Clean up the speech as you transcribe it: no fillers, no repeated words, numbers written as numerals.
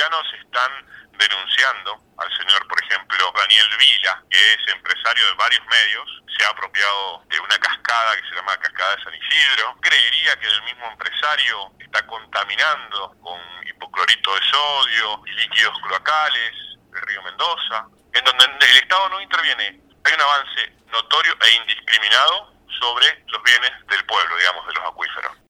provincianos están denunciando al señor, por ejemplo, Daniel Vila, que es empresario de varios medios, se ha apropiado de una cascada que se llama Cascada de San Isidro. Creería que el mismo empresario está contaminando con hipoclorito de sodio y líquidos cloacales el río Mendoza, en donde el Estado no interviene. Hay un avance notorio e indiscriminado sobre los bienes del pueblo, digamos, de los acuíferos.